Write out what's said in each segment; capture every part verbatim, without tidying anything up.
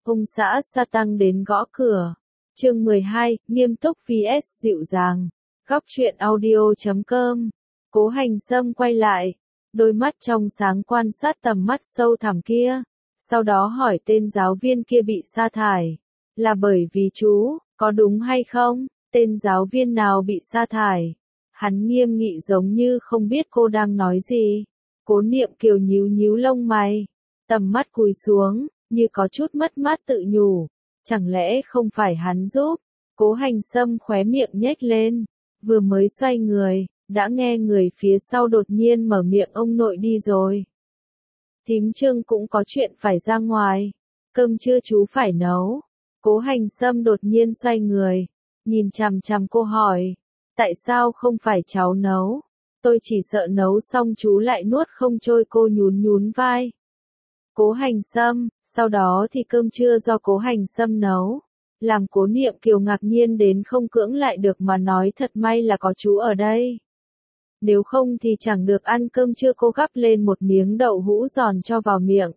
ông xã sa tăng đến gõ cửa. Chương mười hai, nghiêm túc vs dịu dàng. Góc truyện audio chấm com. Cố Hành Sâm quay lại, đôi mắt trong sáng quan sát tầm mắt sâu thẳm kia, sau đó hỏi tên giáo viên kia bị sa thải, là bởi vì chú, có đúng hay không? Tên giáo viên nào bị sa thải? Hắn nghiêm nghị giống như không biết cô đang nói gì. Cố Niệm Kiều nhíu nhíu lông mày, tầm mắt cúi xuống, như có chút mất mát tự nhủ, chẳng lẽ không phải hắn giúp? Cố Hành Sâm khóe miệng nhếch lên, vừa mới xoay người, đã nghe người phía sau đột nhiên mở miệng ông nội đi rồi. Thím Trương cũng có chuyện phải ra ngoài, cơm trưa chú phải nấu. Cố Hành Sâm đột nhiên xoay người, nhìn chằm chằm cô hỏi, tại sao không phải cháu nấu? Tôi chỉ sợ nấu xong chú lại nuốt không trôi, cô nhún nhún vai. Cố Hành Sâm, sau đó thì cơm trưa do Cố Hành Sâm nấu, làm Cố Niệm Kiều ngạc nhiên đến không cưỡng lại được mà nói thật may là có chú ở đây. Nếu không thì chẳng được ăn cơm trưa. Cô gắp lên một miếng đậu hũ giòn cho vào miệng.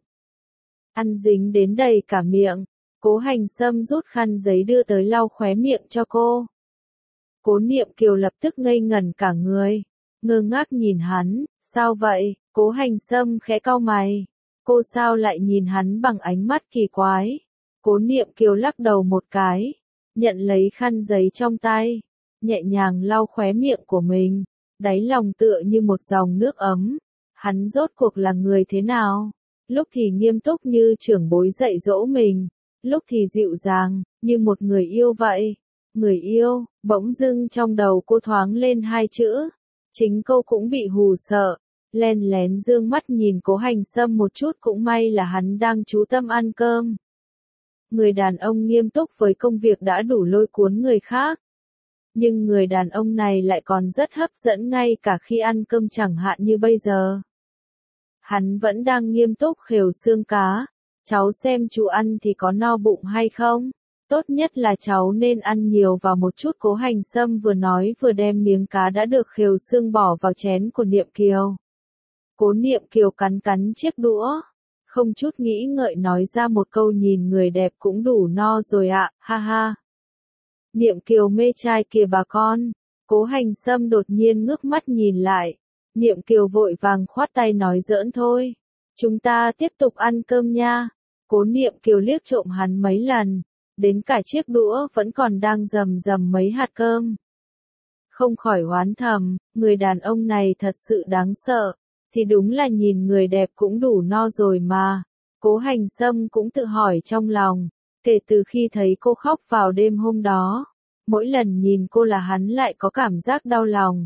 Ăn dính đến đầy cả miệng, Cố Hành Sâm rút khăn giấy đưa tới lau khóe miệng cho cô. Cố Niệm Kiều lập tức ngây ngẩn cả người, ngơ ngác nhìn hắn, sao vậy? Cố Hành Sâm khẽ cau mày, cô sao lại nhìn hắn bằng ánh mắt kỳ quái? Cố Niệm Kiều lắc đầu một cái, nhận lấy khăn giấy trong tay, nhẹ nhàng lau khóe miệng của mình, đáy lòng tựa như một dòng nước ấm. Hắn rốt cuộc là người thế nào? Lúc thì nghiêm túc như trưởng bối dạy dỗ mình, lúc thì dịu dàng, như một người yêu vậy. Người yêu, bỗng dưng trong đầu cô thoáng lên hai chữ. Chính cô cũng bị hù sợ, len lén dương mắt nhìn Cố Hành Sâm một chút, cũng may là hắn đang chú tâm ăn cơm. Người đàn ông nghiêm túc với công việc đã đủ lôi cuốn người khác. Nhưng người đàn ông này lại còn rất hấp dẫn ngay cả khi ăn cơm, chẳng hạn như bây giờ. Hắn vẫn đang nghiêm túc khều xương cá. Cháu xem chú ăn thì có no bụng hay không? Tốt nhất là cháu nên ăn nhiều vào một chút. Cố Hành Sâm vừa nói vừa đem miếng cá đã được khều xương bỏ vào chén của Niệm Kiều. Cố Niệm Kiều cắn cắn chiếc đũa, không chút nghĩ ngợi nói ra một câu, nhìn người đẹp cũng đủ no rồi ạ, ha ha. Niệm Kiều mê trai kìa bà con. Cố Hành Sâm đột nhiên ngước mắt nhìn lại. Niệm Kiều vội vàng khoát tay nói giỡn thôi. Chúng ta tiếp tục ăn cơm nha. Cố Niệm Kiều liếc trộm hắn mấy lần, đến cả chiếc đũa vẫn còn đang rầm rầm mấy hạt cơm. Không khỏi oán thầm, người đàn ông này thật sự đáng sợ. Thì đúng là nhìn người đẹp cũng đủ no rồi mà. Cố Hành Sâm cũng tự hỏi trong lòng. Kể từ khi thấy cô khóc vào đêm hôm đó, mỗi lần nhìn cô là hắn lại có cảm giác đau lòng.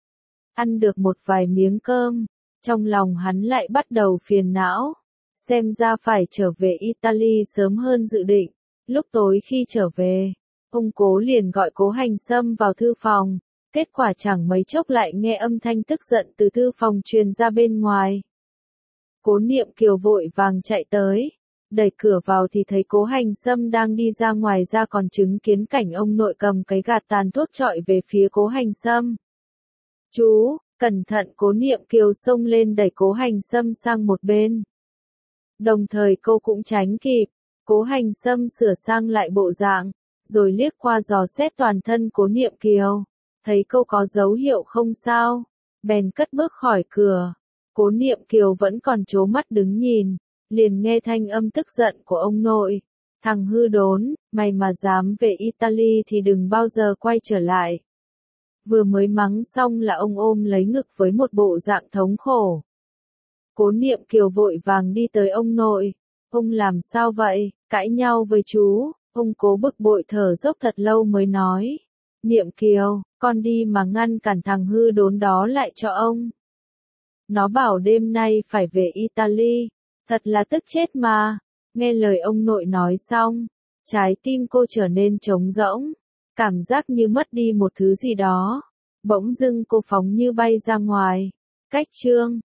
Ăn được một vài miếng cơm, trong lòng hắn lại bắt đầu phiền não. Xem ra phải trở về Italy sớm hơn dự định. Lúc tối khi trở về, ông Cố liền gọi Cố Hành Sâm vào thư phòng. Kết quả chẳng mấy chốc lại nghe âm thanh tức giận từ thư phòng truyền ra bên ngoài. Cố Niệm Kiều vội vàng chạy tới, đẩy cửa vào thì thấy Cố Hành Sâm đang đi ra ngoài, ra còn chứng kiến cảnh ông nội cầm cái gạt tàn thuốc chọi về phía Cố Hành Sâm. Chú, cẩn thận! Cố Niệm Kiều xông lên đẩy Cố Hành Sâm sang một bên. Đồng thời cô cũng tránh kịp. Cố Hành Sâm sửa sang lại bộ dạng, rồi liếc qua dò xét toàn thân Cố Niệm Kiều. Thấy cô có dấu hiệu không sao, bèn cất bước khỏi cửa. Cố Niệm Kiều vẫn còn trố mắt đứng nhìn, liền nghe thanh âm tức giận của ông nội. Thằng hư đốn, mày mà dám về Italy thì đừng bao giờ quay trở lại. Vừa mới mắng xong là ông ôm lấy ngực với một bộ dạng thống khổ. Cố Niệm Kiều vội vàng đi tới ông nội. Ông làm sao vậy? Cãi nhau với chú? Ông Cố bực bội thở dốc thật lâu mới nói. Niệm Kiều, con đi mà ngăn cản thằng hư đốn đó lại cho ông. Nó bảo đêm nay phải về Italy. Thật là tức chết mà. Nghe lời ông nội nói xong, trái tim cô trở nên trống rỗng. Cảm giác như mất đi một thứ gì đó. Bỗng dưng cô phóng như bay ra ngoài. Cách chương.